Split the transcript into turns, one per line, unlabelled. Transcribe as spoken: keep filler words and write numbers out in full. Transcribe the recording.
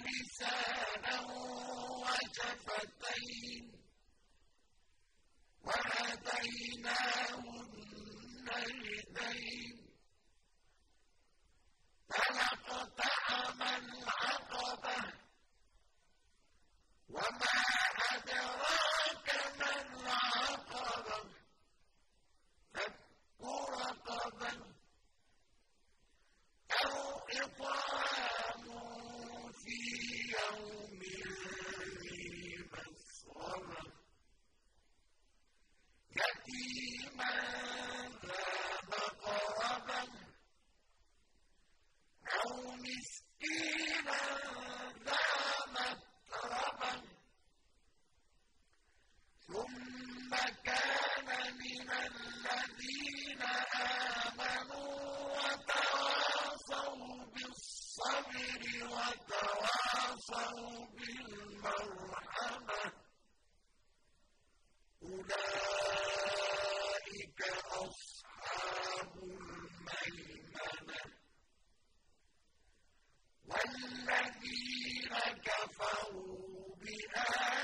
وَلِسَانًا وَشَفَتَيْنِ وَهَدَيْنَاهُ النَّجْدَيْنِ فَلَاقْتَحَمَ الْعَقَبَةَ وَمَا أَدْرَاكَ مَا الْعَقَبَةُ فَكُّ رَقَبَةٍ أَوْ إِطْعَامٌ فِي يَوْمٍ ذِي مَسْغَبَةٍ يَتِيمًا ذَا مَقْرَبَةٍ أَوْ مِسْكِينًا ذَا مَتْرَبَةٍ ثُمَّ كَانَ مِنَ الَّذِينَ آمَنُوا وَتَوَاصَوْا بِالصَّبْرِ وَتَوَاصَوْا بِالْمَرْحَمَةِ أُولَٰئِكَ أَصْحَابُ الْمَيْمَنَةِ وَالَّذِينَ كَفَرُوا بِآيَاتِنَا